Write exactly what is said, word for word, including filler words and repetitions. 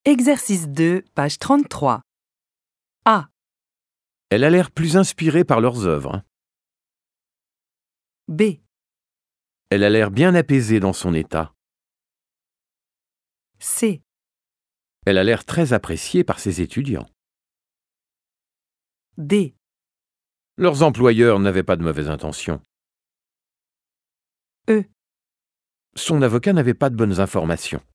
Exercice deux, page trente-trois. A. Elle a l'air plus inspirée par leurs œuvres. B. Elle a l'air bien apaisée dans son état. C. Elle a l'air très appréciée par ses étudiants. D. Leurs employeurs n'avaient pas de mauvaises intentions. E. Son avocat n'avait pas de bonnes informations.